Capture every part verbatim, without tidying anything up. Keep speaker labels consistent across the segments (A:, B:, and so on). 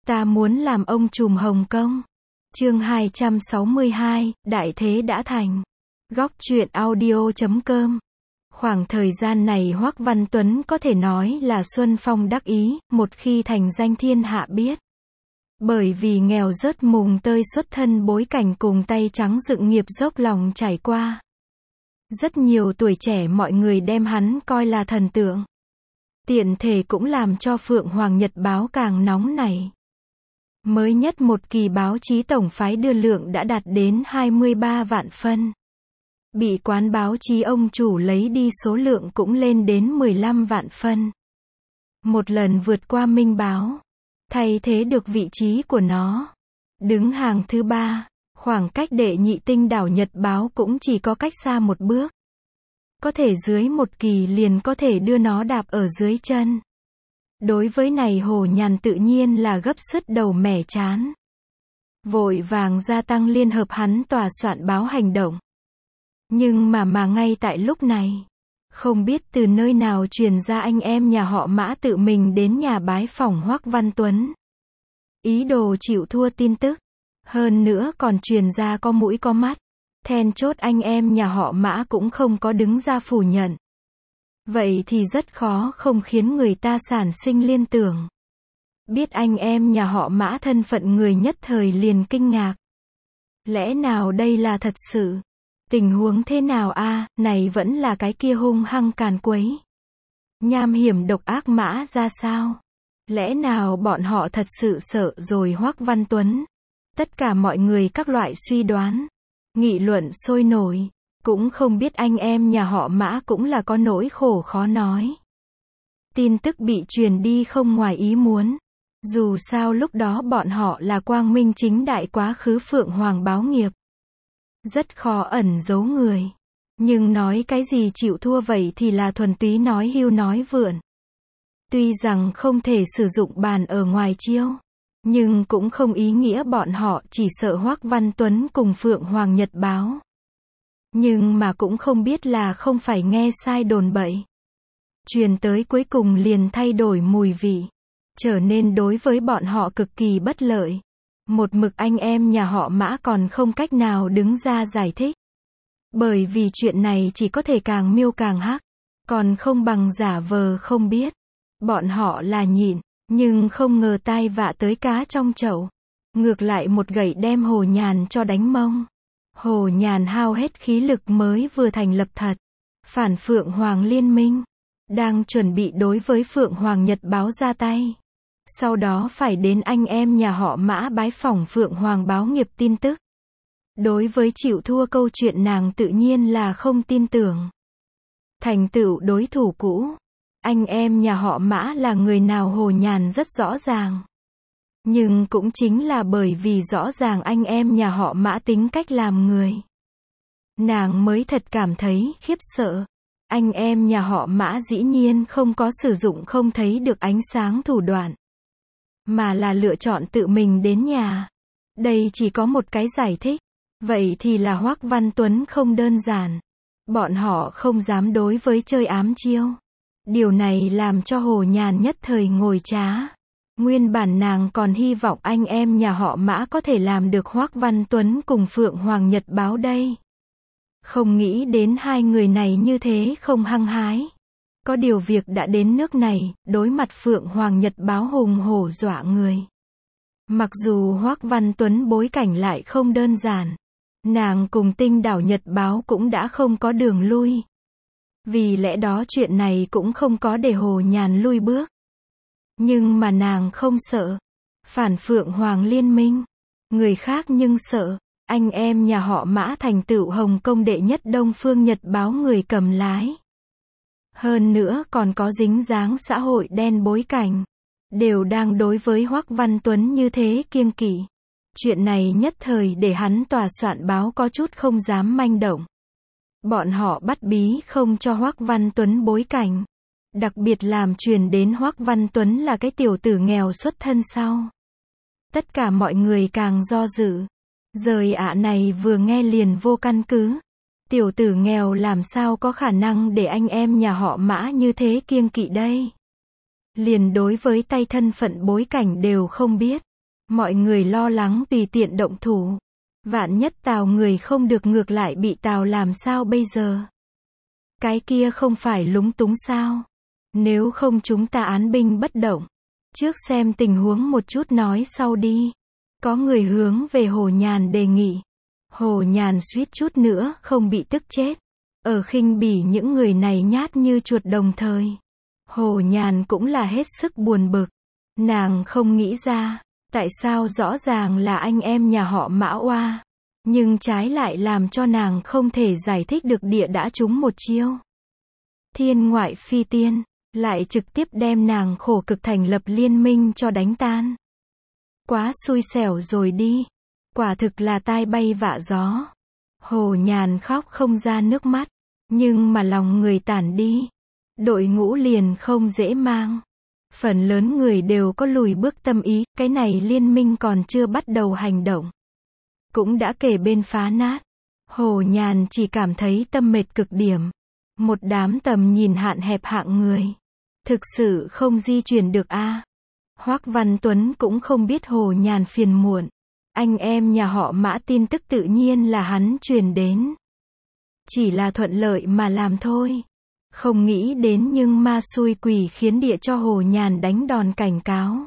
A: Ta muốn làm ông trùm Hồng Kông. Chương hai trăm sáu mươi hai, đại thế đã thành. Góc truyện audio chấm com. Khoảng thời gian này Hoắc Văn Tuấn có thể nói là xuân phong đắc ý, một khi thành danh thiên hạ biết. Bởi vì nghèo rớt mùng tơi xuất thân bối cảnh cùng tay trắng dựng nghiệp dốc lòng trải qua. Rất nhiều tuổi trẻ mọi người đem hắn coi là thần tượng. Tiện thể cũng làm cho Phượng Hoàng Nhật báo càng nóng nảy. Mới nhất một kỳ báo chí tổng phái đưa lượng đã đạt đến hai mươi ba vạn phân. Bị quán báo chí ông chủ lấy đi số lượng cũng lên đến mười lăm vạn phân. Một lần vượt qua Minh báo, thay thế được vị trí của nó. Đứng hàng thứ ba, khoảng cách đệ nhị Tinh đảo Nhật báo cũng chỉ có cách xa một bước. Có thể dưới một kỳ liền có thể đưa nó đạp ở dưới chân. Đối với này Hồ Nhàn tự nhiên là gấp sứt đầu mẻ chán. Vội vàng gia tăng liên hợp hắn tòa soạn báo hành động. Nhưng mà mà ngay tại lúc này, không biết từ nơi nào truyền ra anh em nhà họ Mã tự mình đến nhà bái phỏng Hoắc Văn Tuấn. Ý đồ chịu thua tin tức. Hơn nữa còn truyền ra có mũi có mắt. Then chốt anh em nhà họ Mã cũng không có đứng ra phủ nhận. Vậy thì rất khó không khiến người ta sản sinh liên tưởng. Biết anh em nhà họ Mã thân phận người nhất thời liền kinh ngạc. Lẽ nào đây là thật sự? Tình huống thế nào a? À, này vẫn là cái kia hung hăng càn quấy. Nham hiểm độc ác Mã ra sao? Lẽ nào bọn họ thật sự sợ rồi Hoắc Văn Tuấn? Tất cả mọi người các loại suy đoán, nghị luận sôi nổi. Cũng không biết anh em nhà họ Mã cũng là có nỗi khổ khó nói. Tin tức bị truyền đi không ngoài ý muốn. Dù sao lúc đó bọn họ là quang minh chính đại quá khứ Phượng Hoàng báo nghiệp. Rất khó ẩn giấu người. Nhưng nói cái gì chịu thua vậy thì là thuần túy nói hưu nói vượn. Tuy rằng không thể sử dụng bàn ở ngoài chiêu. Nhưng cũng không ý nghĩa bọn họ chỉ sợ Hoắc Văn Tuấn cùng Phượng Hoàng Nhật báo. Nhưng mà cũng không biết là không phải nghe sai đồn bậy. Truyền tới cuối cùng liền thay đổi mùi vị. Trở nên đối với bọn họ cực kỳ bất lợi. Một mực anh em nhà họ Mã còn không cách nào đứng ra giải thích. Bởi vì chuyện này chỉ có thể càng miêu càng hắc. Còn không bằng giả vờ không biết. Bọn họ là nhịn, nhưng không ngờ tai vạ tới cá trong chậu. Ngược lại một gậy đem Hồ Nhàn cho đánh mông. Hồ Nhàn hao hết khí lực mới vừa thành lập thật. Phản Phượng Hoàng Liên minh. Đang chuẩn bị đối với Phượng Hoàng Nhật báo ra tay. Sau đó phải đến anh em nhà họ Mã bái phỏng Phượng Hoàng báo nghiệp tin tức. Đối với chịu thua câu chuyện nàng tự nhiên là không tin tưởng. Thành tựu đối thủ cũ. Anh em nhà họ Mã là người nào Hồ Nhàn rất rõ ràng. Nhưng cũng chính là bởi vì rõ ràng anh em nhà họ Mã tính cách làm người. Nàng mới thật cảm thấy khiếp sợ. Anh em nhà họ Mã dĩ nhiên không có sử dụng không thấy được ánh sáng thủ đoạn. Mà là lựa chọn tự mình đến nhà. Đây chỉ có một cái giải thích. Vậy thì là Hoắc Văn Tuấn không đơn giản. Bọn họ không dám đối với chơi ám chiêu. Điều này làm cho Hồ Nhàn nhất thời ngồi trá. Nguyên bản nàng còn hy vọng anh em nhà họ Mã có thể làm được Hoắc Văn Tuấn cùng Phượng Hoàng Nhật báo đây. Không nghĩ đến hai người này như thế không hăng hái. Có điều việc đã đến nước này, đối mặt Phượng Hoàng Nhật báo hùng hổ dọa người. Mặc dù Hoắc Văn Tuấn bối cảnh lại không đơn giản. Nàng cùng Tinh đảo Nhật báo cũng đã không có đường lui. Vì lẽ đó chuyện này cũng không có để Hồ Nhàn lui bước. Nhưng mà nàng không sợ. Phản Phượng Hoàng Liên minh. Người khác nhưng sợ. Anh em nhà họ Mã thành tựu Hồng Kông đệ nhất Đông Phương Nhật báo người cầm lái. Hơn nữa còn có dính dáng xã hội đen bối cảnh. Đều đang đối với Hoắc Văn Tuấn như thế kiêng kỵ. Chuyện này nhất thời để hắn tòa soạn báo có chút không dám manh động. Bọn họ bắt bí không cho Hoắc Văn Tuấn bối cảnh. Đặc biệt làm truyền đến Hoắc Văn Tuấn là cái tiểu tử nghèo xuất thân sau. Tất cả mọi người càng do dự. Rời ạ này vừa nghe liền vô căn cứ. Tiểu tử nghèo làm sao có khả năng để anh em nhà họ Mã như thế kiêng kỵ đây. Liền đối với tay thân phận bối cảnh đều không biết. Mọi người lo lắng tùy tiện động thủ. Vạn nhất Tào người không được ngược lại bị Tào làm sao bây giờ? Cái kia không phải lúng túng sao? Nếu không chúng ta án binh bất động. Trước xem tình huống một chút nói sau đi. Có người hướng về Hồ Nhàn đề nghị. Hồ Nhàn suýt chút nữa không bị tức chết. Ở khinh bỉ những người này nhát như chuột đồng thời. Hồ Nhàn cũng là hết sức buồn bực. Nàng không nghĩ ra, tại sao rõ ràng là anh em nhà họ Mã Oa, nhưng trái lại làm cho nàng không thể giải thích được địa đã trúng một chiêu. Thiên ngoại phi tiên, lại trực tiếp đem nàng khổ cực thành lập liên minh cho đánh tan. Quá xui xẻo rồi đi. Quả thực là tai bay vạ gió. Hồ Nhàn khóc không ra nước mắt. Nhưng mà lòng người tản đi. Đội ngũ liền không dễ mang. Phần lớn người đều có lùi bước tâm ý. Cái này liên minh còn chưa bắt đầu hành động. Cũng đã kề bên phá nát. Hồ Nhàn chỉ cảm thấy tâm mệt cực điểm. Một đám tầm nhìn hạn hẹp hạng người. Thực sự không di chuyển được a. À. Hoắc Văn Tuấn cũng không biết Hồ Nhàn phiền muộn. Anh em nhà họ Mã tin tức tự nhiên là hắn truyền đến. Chỉ là thuận lợi mà làm thôi. Không nghĩ đến nhưng ma xui quỷ khiến địa cho Hồ Nhàn đánh đòn cảnh cáo.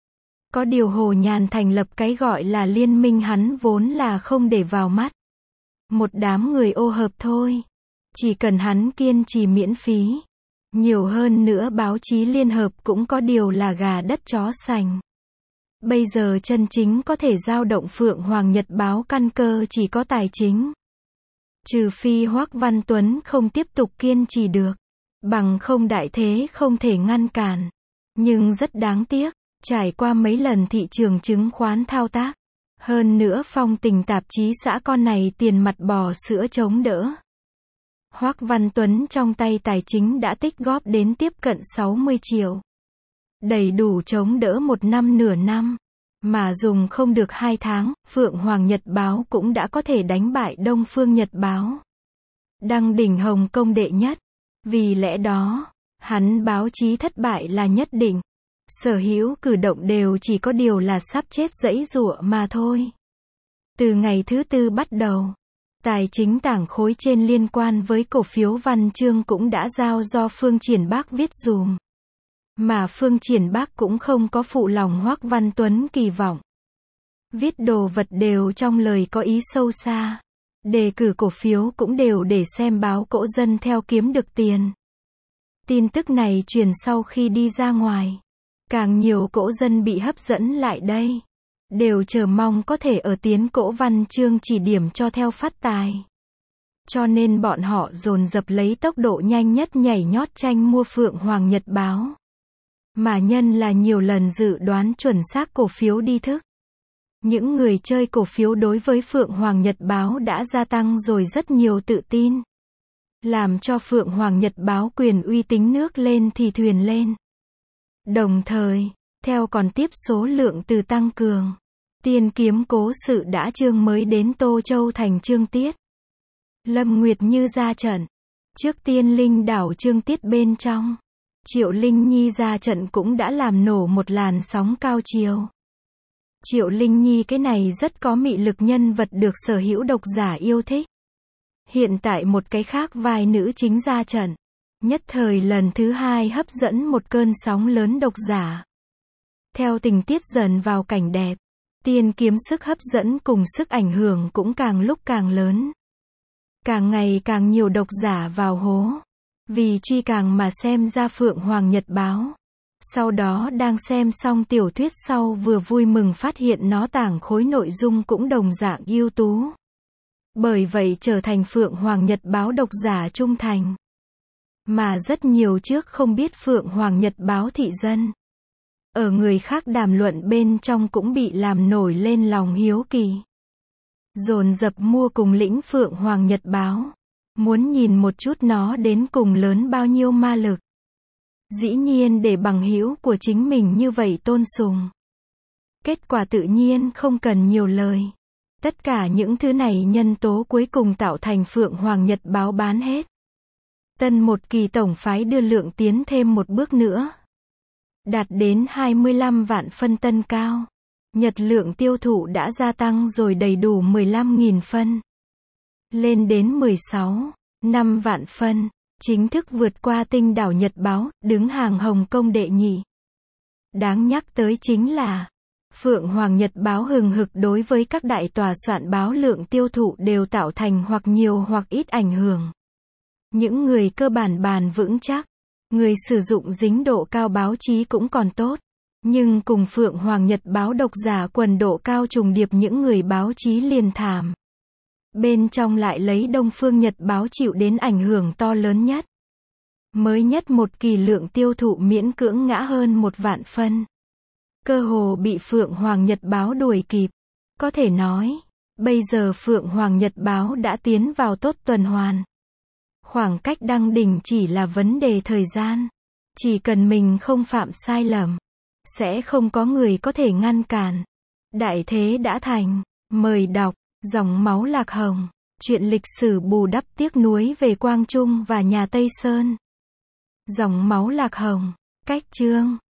A: Có điều Hồ Nhàn thành lập cái gọi là liên minh hắn vốn là không để vào mắt. Một đám người ô hợp thôi. Chỉ cần hắn kiên trì miễn phí. Nhiều hơn nữa báo chí liên hợp cũng có điều là gà đất chó sành. Bây giờ chân chính có thể dao động Phượng Hoàng Nhật báo căn cơ chỉ có tài chính. Trừ phi Hoắc Văn Tuấn không tiếp tục kiên trì được. Bằng không đại thế không thể ngăn cản. Nhưng rất đáng tiếc, trải qua mấy lần thị trường chứng khoán thao tác. Hơn nữa Phong Tình tạp chí xã con này tiền mặt bò sữa chống đỡ. Hoắc Văn Tuấn trong tay tài chính đã tích góp đến tiếp cận sáu mươi triệu. Đầy đủ chống đỡ một năm nửa năm. Mà dùng không được hai tháng, Phượng Hoàng Nhật báo cũng đã có thể đánh bại Đông Phương Nhật báo. Đăng đỉnh Hồng Kông đệ nhất. Vì lẽ đó, hắn báo chí thất bại là nhất định. Sở hữu cử động đều chỉ có điều là sắp chết giãy giụa mà thôi. Từ ngày thứ tư bắt đầu, tài chính tảng khối trên liên quan với cổ phiếu Văn Chương cũng đã giao do Phương Triển Bác viết dùm. Mà Phương Triển Bác cũng không có phụ lòng Hoắc Văn Tuấn kỳ vọng. Viết đồ vật đều trong lời có ý sâu xa. Đề cử cổ phiếu cũng đều để xem báo cỗ dân theo kiếm được tiền. Tin tức này truyền sau khi đi ra ngoài. Càng nhiều cỗ dân bị hấp dẫn lại đây. Đều chờ mong có thể ở tiến cỗ Văn Chương chỉ điểm cho theo phát tài. Cho nên bọn họ dồn dập lấy tốc độ nhanh nhất nhảy nhót tranh mua Phượng Hoàng Nhật báo. Mà nhân là nhiều lần dự đoán chuẩn xác cổ phiếu đi thức. Những người chơi cổ phiếu đối với Phượng Hoàng Nhật báo đã gia tăng rồi rất nhiều tự tin. Làm cho Phượng Hoàng Nhật báo quyền uy tín nước lên thì thuyền lên. Đồng thời, theo còn tiếp số lượng từ tăng cường. Tiên kiếm cố sự đã chương mới đến Tô Châu thành chương tiết. Lâm Nguyệt Như ra trận. Trước tiên Linh đảo chương tiết bên trong. Triệu Linh Nhi ra trận cũng đã làm nổ một làn sóng cao chiều. Triệu Linh Nhi cái này rất có mị lực nhân vật được sở hữu độc giả yêu thích. Hiện tại một cái khác vai nữ chính ra trận. Nhất thời lần thứ hai hấp dẫn một cơn sóng lớn độc giả. Theo tình tiết dần vào cảnh đẹp, tiên kiếm sức hấp dẫn cùng sức ảnh hưởng cũng càng lúc càng lớn. Càng ngày càng nhiều độc giả vào hố. Vì truy càng mà xem ra Phượng Hoàng Nhật báo. Sau đó đang xem xong tiểu thuyết sau vừa vui mừng phát hiện nó tảng khối nội dung cũng đồng dạng ưu tú. Bởi vậy trở thành Phượng Hoàng Nhật báo độc giả trung thành. Mà rất nhiều trước không biết Phượng Hoàng Nhật báo thị dân. Ở người khác đàm luận bên trong cũng bị làm nổi lên lòng hiếu kỳ. Dồn dập mua cùng lĩnh Phượng Hoàng Nhật báo. Muốn nhìn một chút nó đến cùng lớn bao nhiêu ma lực. Dĩ nhiên để bằng hữu của chính mình như vậy tôn sùng. Kết quả tự nhiên không cần nhiều lời. Tất cả những thứ này nhân tố cuối cùng tạo thành Phượng Hoàng Nhật báo bán hết. Tân một kỳ tổng phái đưa lượng tiến thêm một bước nữa. Đạt đến hai mươi lăm vạn phân tân cao. Nhật lượng tiêu thụ đã gia tăng rồi đầy đủ mười lăm nghìn phân. Lên đến mười sáu phẩy năm vạn phân. Chính thức vượt qua Tinh đảo Nhật báo, đứng hàng Hồng Kông đệ nhị. Đáng nhắc tới chính là, Phượng Hoàng Nhật báo hừng hực đối với các đại tòa soạn báo lượng tiêu thụ đều tạo thành hoặc nhiều hoặc ít ảnh hưởng. Những người cơ bản bàn vững chắc, người sử dụng dính độ cao báo chí cũng còn tốt. Nhưng cùng Phượng Hoàng Nhật báo độc giả quần độ cao trùng điệp những người báo chí liền thảm. Bên trong lại lấy Đông Phương Nhật báo chịu đến ảnh hưởng to lớn nhất. Mới nhất một kỳ lượng tiêu thụ miễn cưỡng ngã hơn một vạn phân. Cơ hồ bị Phượng Hoàng Nhật báo đuổi kịp. Có thể nói, bây giờ Phượng Hoàng Nhật báo đã tiến vào tốt tuần hoàn. Khoảng cách đăng đỉnh chỉ là vấn đề thời gian. Chỉ cần mình không phạm sai lầm, sẽ không có người có thể ngăn cản. Đại thế đã thành. Mời đọc, Dòng máu lạc hồng. Chuyện lịch sử bù đắp tiếc nuối về Quang Trung và nhà Tây Sơn. Dòng máu lạc hồng. Cách chương.